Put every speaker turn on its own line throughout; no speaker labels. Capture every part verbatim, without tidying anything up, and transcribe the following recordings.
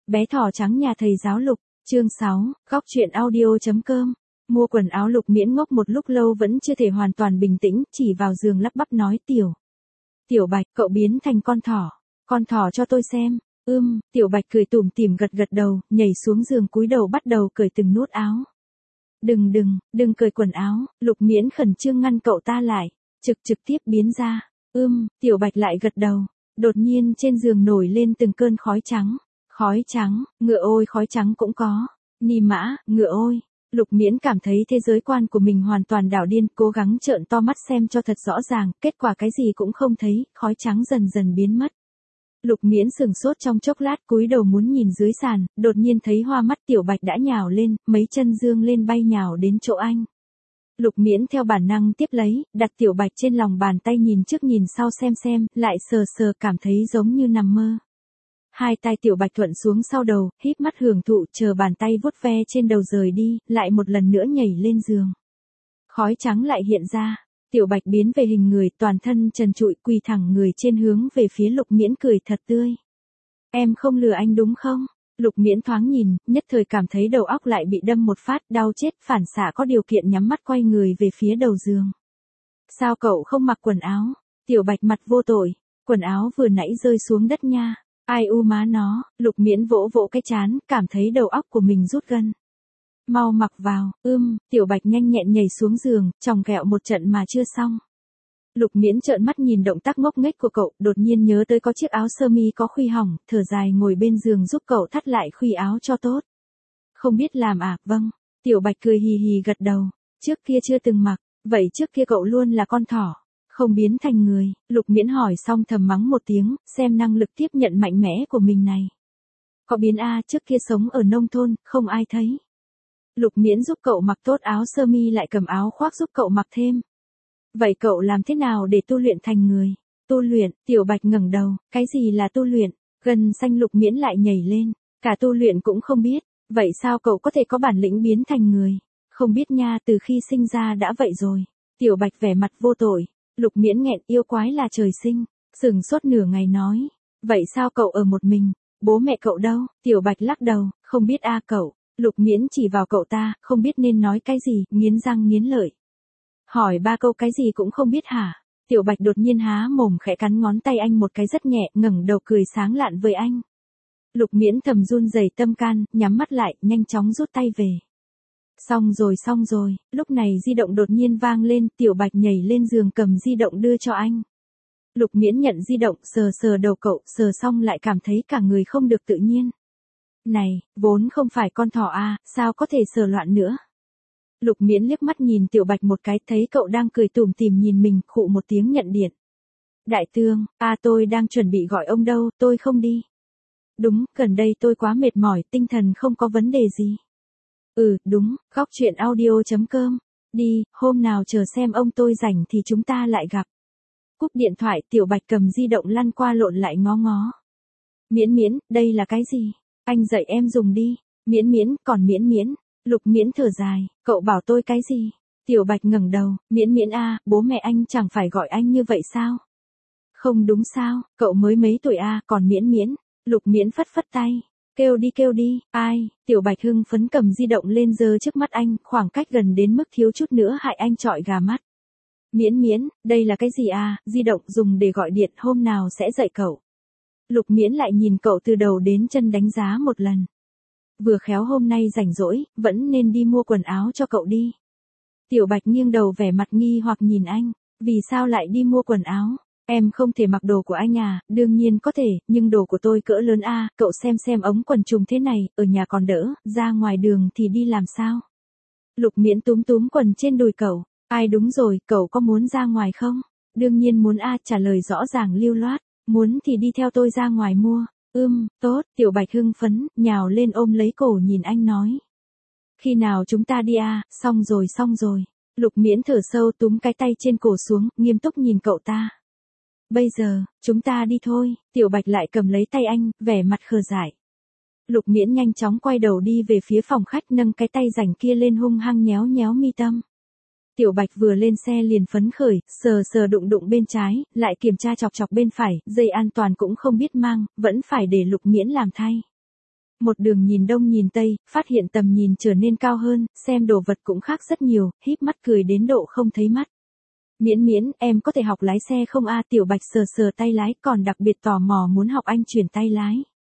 Bé thỏ trắng nhà thầy giáo Lục, chương sáu, góc truyện audio.com. Mua quần áo Lục Miễn ngốc một lúc lâu vẫn chưa thể hoàn toàn bình tĩnh, chỉ vào giường lắp bắp nói tiểu. Tiểu Bạch, cậu biến thành con thỏ. Con thỏ cho tôi xem. Ưm, Tiểu Bạch cười tủm tỉm gật gật đầu, nhảy xuống giường cúi đầu bắt đầu cởi từng nút áo. Đừng đừng, đừng cởi quần áo, Lục Miễn khẩn trương ngăn cậu ta lại, trực trực tiếp biến ra. Ưm, Tiểu Bạch lại gật đầu. Đột nhiên trên giường nổi lên từng cơn khói trắng. Khói trắng, ngựa ôi khói trắng cũng có. Ni mã, ngựa ôi. Lục Miễn cảm thấy thế giới quan của mình hoàn toàn đảo điên, cố gắng trợn to mắt xem cho thật rõ ràng, kết quả cái gì cũng không thấy, khói trắng dần dần biến mất. Lục Miễn sừng sốt trong chốc lát cúi đầu muốn nhìn dưới sàn, đột nhiên thấy hoa mắt Tiểu Bạch đã nhào lên, mấy chân dương lên bay nhào đến chỗ anh. Lục Miễn theo bản năng tiếp lấy, đặt Tiểu Bạch trên lòng bàn tay nhìn trước nhìn sau xem xem, lại sờ sờ cảm thấy giống như nằm mơ. Hai tay Tiểu Bạch thuận xuống sau đầu, híp mắt hưởng thụ, chờ bàn tay vuốt ve trên đầu rời đi, lại một lần nữa nhảy lên giường. Khói trắng lại hiện ra, Tiểu Bạch biến về hình người, toàn thân trần trụi quỳ thẳng người trên hướng về phía Lục Miễn cười thật tươi. Em không lừa anh đúng không? Lục Miễn thoáng nhìn, nhất thời cảm thấy đầu óc lại bị đâm một phát, đau chết, phản xạ có điều kiện nhắm mắt quay người về phía đầu giường. Sao cậu không mặc quần áo? Tiểu Bạch mặt vô tội, quần áo vừa nãy rơi xuống đất nha. Ai u má nó, Lục Miễn vỗ vỗ cái trán, cảm thấy đầu óc của mình rút gân. Mau mặc vào, ưm, Tiểu Bạch nhanh nhẹn nhảy xuống giường, chòng kẹo một trận mà chưa xong. Lục Miễn trợn mắt nhìn động tác ngốc nghếch của cậu, đột nhiên nhớ tới có chiếc áo sơ mi có khuy hỏng, thở dài ngồi bên giường giúp cậu thắt lại khuy áo cho tốt. Không biết làm à, vâng. Tiểu Bạch cười hì hì gật đầu, trước kia chưa từng mặc, vậy trước kia cậu luôn là con thỏ. Không biến thành người, Lục Miễn hỏi xong thầm mắng một tiếng, xem năng lực tiếp nhận mạnh mẽ của mình này. Có biến a, trước kia sống ở nông thôn, không ai thấy. Lục Miễn giúp cậu mặc tốt áo sơ mi lại cầm áo khoác giúp cậu mặc thêm. Vậy cậu làm thế nào để tu luyện thành người? Tu luyện, Tiểu Bạch ngẩng đầu, cái gì là tu luyện? Gân xanh Lục Miễn lại nhảy lên, cả tu luyện cũng không biết, vậy sao cậu có thể có bản lĩnh biến thành người? Không biết nha, từ khi sinh ra đã vậy rồi. Tiểu Bạch vẻ mặt vô tội. Lục Miễn nghẹn, yêu quái là trời sinh, sừng sốt nửa ngày nói, vậy sao cậu ở một mình, bố mẹ cậu đâu? Tiểu Bạch lắc đầu, không biết a cậu. Lục Miễn chỉ vào cậu ta, không biết nên nói cái gì, nghiến răng nghiến lợi. Hỏi ba câu cái gì cũng không biết hả? Tiểu Bạch đột nhiên há mồm khẽ cắn ngón tay anh một cái rất nhẹ, ngẩng đầu cười sáng lạn với anh. Lục Miễn thầm run rẩy tâm can, nhắm mắt lại, nhanh chóng rút tay về. Xong rồi xong rồi, lúc này di động đột nhiên vang lên, Tiểu Bạch nhảy lên giường cầm di động đưa cho anh. Lục Miễn nhận di động, sờ sờ đầu cậu, sờ xong lại cảm thấy cả người không được tự nhiên. Này, vốn không phải con thỏ a, sao có thể sờ loạn nữa? Lục Miễn liếc mắt nhìn Tiểu Bạch một cái, thấy cậu đang cười tủm tỉm nhìn mình, khụ một tiếng nhận điện. Đại tướng, a tôi đang chuẩn bị gọi ông đâu, tôi không đi. Đúng, gần đây tôi quá mệt mỏi, tinh thần không có vấn đề gì. Ừ, đúng, góc truyện audio.com. Đi, hôm nào chờ xem ông tôi rảnh thì chúng ta lại gặp. Cúp điện thoại, Tiểu Bạch cầm di động lăn qua lộn lại ngó ngó. Miễn Miễn, đây là cái gì? Anh dạy em dùng đi. Miễn Miễn, còn Miễn Miễn. Lục Miễn thở dài, cậu bảo tôi cái gì? Tiểu Bạch ngẩng đầu, Miễn Miễn a, bố mẹ anh chẳng phải gọi anh như vậy sao? Không đúng sao, cậu mới mấy tuổi a, còn Miễn Miễn. Lục Miễn phất phất tay. Kêu đi kêu đi, ai? Tiểu Bạch hưng phấn cầm di động lên giơ trước mắt anh, khoảng cách gần đến mức thiếu chút nữa hại anh trọi gà mắt. Miễn Miễn, đây là cái gì à? Di động dùng để gọi điện, hôm nào sẽ dạy cậu. Lục Miễn lại nhìn cậu từ đầu đến chân đánh giá một lần. Vừa khéo hôm nay rảnh rỗi, vẫn nên đi mua quần áo cho cậu đi. Tiểu Bạch nghiêng đầu vẻ mặt nghi hoặc nhìn anh, vì sao lại đi mua quần áo? Em không thể mặc đồ của anh à, đương nhiên có thể, nhưng đồ của tôi cỡ lớn a, cậu xem xem ống quần trùng thế này, ở nhà còn đỡ, ra ngoài đường thì đi làm sao? Lục Miễn túm túm quần trên đùi cậu, ai đúng rồi, cậu có muốn ra ngoài không? Đương nhiên muốn a, trả lời rõ ràng lưu loát, muốn thì đi theo tôi ra ngoài mua. Ưm, tốt, Tiểu Bạch hưng phấn, nhào lên ôm lấy cổ nhìn anh nói. Khi nào chúng ta đi a? Xong rồi xong rồi. Lục Miễn thở sâu túm cái tay trên cổ xuống, nghiêm túc nhìn cậu ta. Bây giờ, chúng ta đi thôi. Tiểu Bạch lại cầm lấy tay anh, vẻ mặt khờ dại. Lục Miễn nhanh chóng quay đầu đi về phía phòng khách, nâng cái tay rảnh kia lên hung hăng nhéo nhéo mi tâm. Tiểu Bạch vừa lên xe liền phấn khởi, sờ sờ đụng đụng bên trái, lại kiểm tra chọc chọc bên phải, dây an toàn cũng không biết mang, vẫn phải để Lục Miễn làm thay. Một đường nhìn đông nhìn tây, phát hiện tầm nhìn trở nên cao hơn, xem đồ vật cũng khác rất nhiều, híp mắt cười đến độ không thấy mắt. Miễn miễn, em có thể học lái xe không a? Tiểu Bạch sờ sờ tay lái, còn đặc biệt tò mò muốn học anh chuyển tay lái.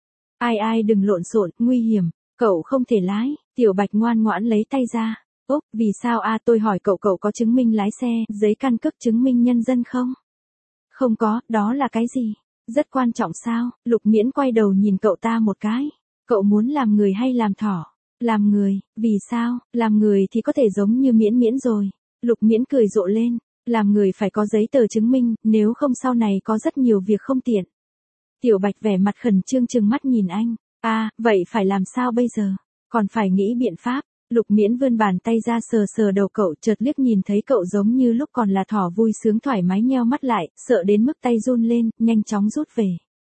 Ai ai đừng lộn xộn, nguy hiểm, cậu không thể lái. Tiểu Bạch ngoan ngoãn lấy tay ra. Úp, vì sao a? Tôi hỏi cậu, cậu có chứng minh lái xe, giấy căn cước chứng minh nhân dân không? Không có, đó là cái gì? Rất quan trọng sao? Lục Miễn quay đầu nhìn cậu ta một cái. Cậu muốn làm người hay làm thỏ? Làm người. Vì sao? Làm người thì có thể giống như Miễn Miễn rồi. Lục Miễn cười rộ lên. Làm người phải có giấy tờ chứng minh, nếu không sau này có rất nhiều việc không tiện. Tiểu Bạch vẻ mặt khẩn trương trừng mắt nhìn anh. À, vậy phải làm sao bây giờ? Còn phải nghĩ biện pháp. Lục Miễn vươn bàn tay ra sờ sờ đầu cậu, chợt liếc nhìn thấy cậu giống như lúc còn là thỏ vui sướng thoải mái nheo mắt lại, sợ đến mức tay run lên, nhanh chóng rút về.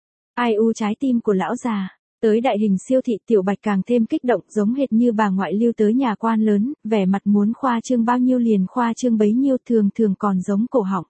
Ai u trái tim của lão già. Tới đại hình siêu thị, Tiểu Bạch càng thêm kích động, giống hệt như bà ngoại lưu tới nhà quan lớn, vẻ mặt muốn khoa trương bao nhiêu liền khoa trương bấy nhiêu, thường thường còn giống cổ họng.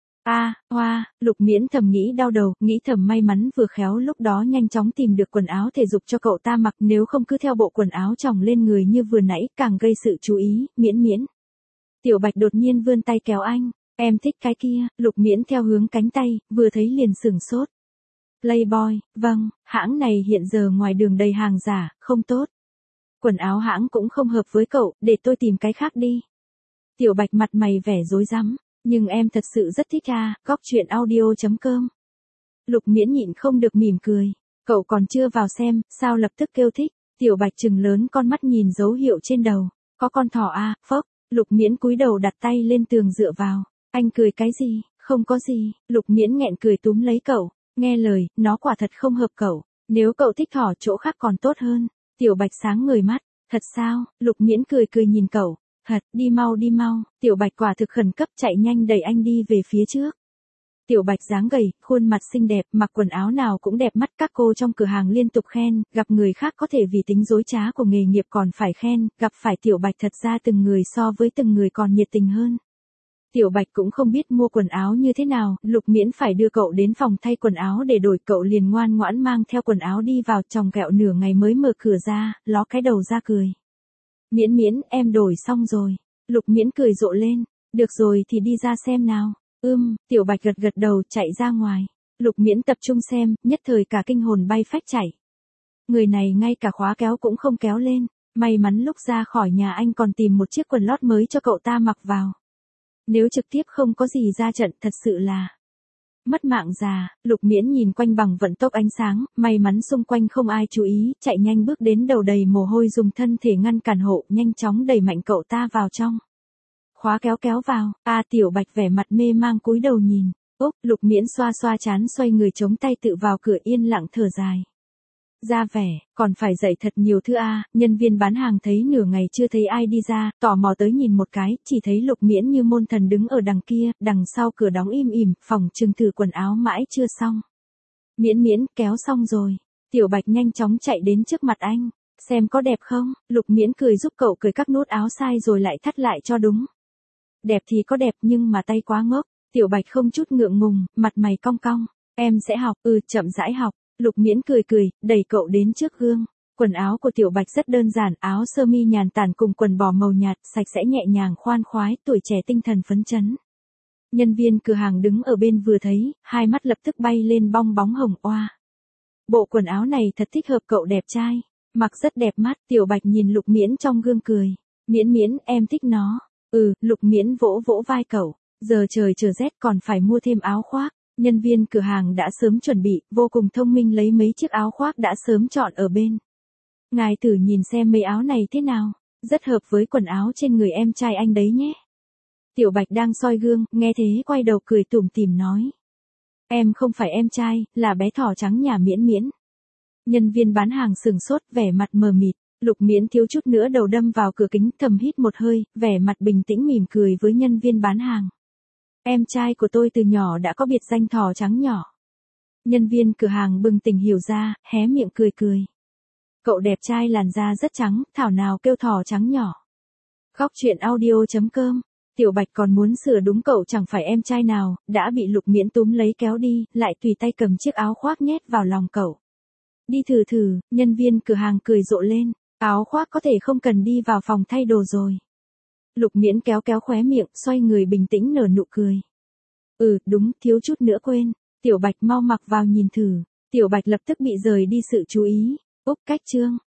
A, hoa, Lục Miễn thầm nghĩ đau đầu, nghĩ thầm may mắn vừa khéo lúc đó nhanh chóng tìm được quần áo thể dục cho cậu ta mặc, nếu không cứ theo bộ quần áo chồng lên người như vừa nãy, càng gây sự chú ý. Miễn Miễn. Tiểu Bạch đột nhiên vươn tay kéo anh. Em thích cái kia. Lục Miễn theo hướng cánh tay, vừa thấy liền sửng sốt. Playboy, vâng, hãng này hiện giờ ngoài đường đầy hàng giả, không tốt. Quần áo hãng cũng không hợp với cậu, để tôi tìm cái khác đi. Tiểu Bạch mặt mày vẻ rối rắm, nhưng em thật sự rất thích à, góc truyện audio chấm com. Lục Miễn nhịn không được mỉm cười, cậu còn chưa vào xem, sao lập tức kêu thích? Tiểu Bạch trừng lớn con mắt nhìn dấu hiệu trên đầu, có con thỏ à, phốc. Lục Miễn cúi đầu đặt tay lên tường dựa vào, anh cười cái gì? Không có gì. Lục Miễn nghẹn cười túm lấy cậu. Nghe lời, nó quả thật không hợp cậu, nếu cậu thích thỏ chỗ khác còn tốt hơn. Tiểu Bạch sáng ngời mắt, thật sao? Lục Miễn cười cười nhìn cậu, thật, đi mau đi mau. Tiểu Bạch quả thực khẩn cấp chạy nhanh đẩy anh đi về phía trước. Tiểu Bạch dáng gầy, khuôn mặt xinh đẹp, mặc quần áo nào cũng đẹp mắt, các cô trong cửa hàng liên tục khen, gặp người khác có thể vì tính dối trá của nghề nghiệp còn phải khen, gặp phải Tiểu Bạch thật ra từng người so với từng người còn nhiệt tình hơn. Tiểu Bạch cũng không biết mua quần áo như thế nào, Lục Miễn phải đưa cậu đến phòng thay quần áo để đổi, cậu liền ngoan ngoãn mang theo quần áo đi vào, chòng kẹo nửa ngày mới mở cửa ra, ló cái đầu ra cười. Miễn Miễn, em đổi xong rồi. Lục Miễn cười rộ lên, được rồi thì đi ra xem nào. Ưm, Tiểu Bạch gật gật đầu chạy ra ngoài. Lục Miễn tập trung xem, nhất thời cả kinh hồn bay phách chạy. Người này ngay cả khóa kéo cũng không kéo lên, may mắn lúc ra khỏi nhà anh còn tìm một chiếc quần lót mới cho cậu ta mặc vào. Nếu trực tiếp không có gì ra trận thật sự là mất mạng già. Lục Miễn nhìn quanh bằng vận tốc ánh sáng, may mắn xung quanh không ai chú ý, chạy nhanh bước đến đầu đầy mồ hôi dùng thân thể ngăn cản hộ, nhanh chóng đẩy mạnh cậu ta vào trong. Khóa kéo kéo vào, a Tiểu Bạch vẻ mặt mê mang cúi đầu nhìn. Úp, Lục Miễn xoa xoa trán xoay người chống tay tự vào cửa yên lặng thở dài. Ra vẻ, còn phải dạy thật nhiều thứ a. Nhân viên bán hàng thấy nửa ngày chưa thấy ai đi ra, tò mò tới nhìn một cái, chỉ thấy Lục Miễn như môn thần đứng ở đằng kia, đằng sau cửa đóng im ỉm, phòng trưng thử quần áo mãi chưa xong. Miễn Miễn, kéo xong rồi. Tiểu Bạch nhanh chóng chạy đến trước mặt anh, xem có đẹp không? Lục Miễn cười giúp cậu cởi các nút áo sai rồi lại thắt lại cho đúng. Đẹp thì có đẹp nhưng mà tay quá ngốc. Tiểu Bạch không chút ngượng ngùng, mặt mày cong cong. Em sẽ học, ừ chậm rãi học. Lục Miễn cười cười, đẩy cậu đến trước gương. Quần áo của Tiểu Bạch rất đơn giản, áo sơ mi nhàn tản cùng quần bò màu nhạt, sạch sẽ nhẹ nhàng khoan khoái, tuổi trẻ tinh thần phấn chấn. Nhân viên cửa hàng đứng ở bên vừa thấy, hai mắt lập tức bay lên bong bóng hồng oa. Bộ quần áo này thật thích hợp cậu đẹp trai, mặc rất đẹp mắt. Tiểu Bạch nhìn Lục Miễn trong gương cười. Miễn Miễn, em thích nó. Ừ, Lục Miễn vỗ vỗ vai cậu. Giờ trời trở rét còn phải mua thêm áo khoác. Nhân viên cửa hàng đã sớm chuẩn bị, vô cùng thông minh lấy mấy chiếc áo khoác đã sớm chọn ở bên. Ngài thử nhìn xem mấy áo này thế nào, rất hợp với quần áo trên người em trai anh đấy nhé. Tiểu Bạch đang soi gương, nghe thế quay đầu cười tủm tỉm nói. Em không phải em trai, là bé thỏ trắng nhà Miễn Miễn. Nhân viên bán hàng sừng sốt, vẻ mặt mờ mịt. Lục Miễn thiếu chút nữa đầu đâm vào cửa kính, thầm hít một hơi, vẻ mặt bình tĩnh mỉm cười với nhân viên bán hàng. Em trai của tôi từ nhỏ đã có biệt danh thỏ trắng nhỏ. Nhân viên cửa hàng bừng tỉnh hiểu ra, hé miệng cười cười. Cậu đẹp trai làn da rất trắng, thảo nào kêu thỏ trắng nhỏ. Góc truyện audio chấm com. Tiểu Bạch còn muốn sửa đúng cậu chẳng phải em trai nào, đã bị Lục Miễn túm lấy kéo đi, lại tùy tay cầm chiếc áo khoác nhét vào lòng cậu. Đi thử thử, nhân viên cửa hàng cười rộ lên, áo khoác có thể không cần đi vào phòng thay đồ rồi. Lục Miễn kéo kéo khóe miệng, xoay người bình tĩnh nở nụ cười. Ừ, đúng, thiếu chút nữa quên. Tiểu Bạch mau mặc vào nhìn thử. Tiểu Bạch lập tức bị rời đi sự chú ý. Úp Cách Trương.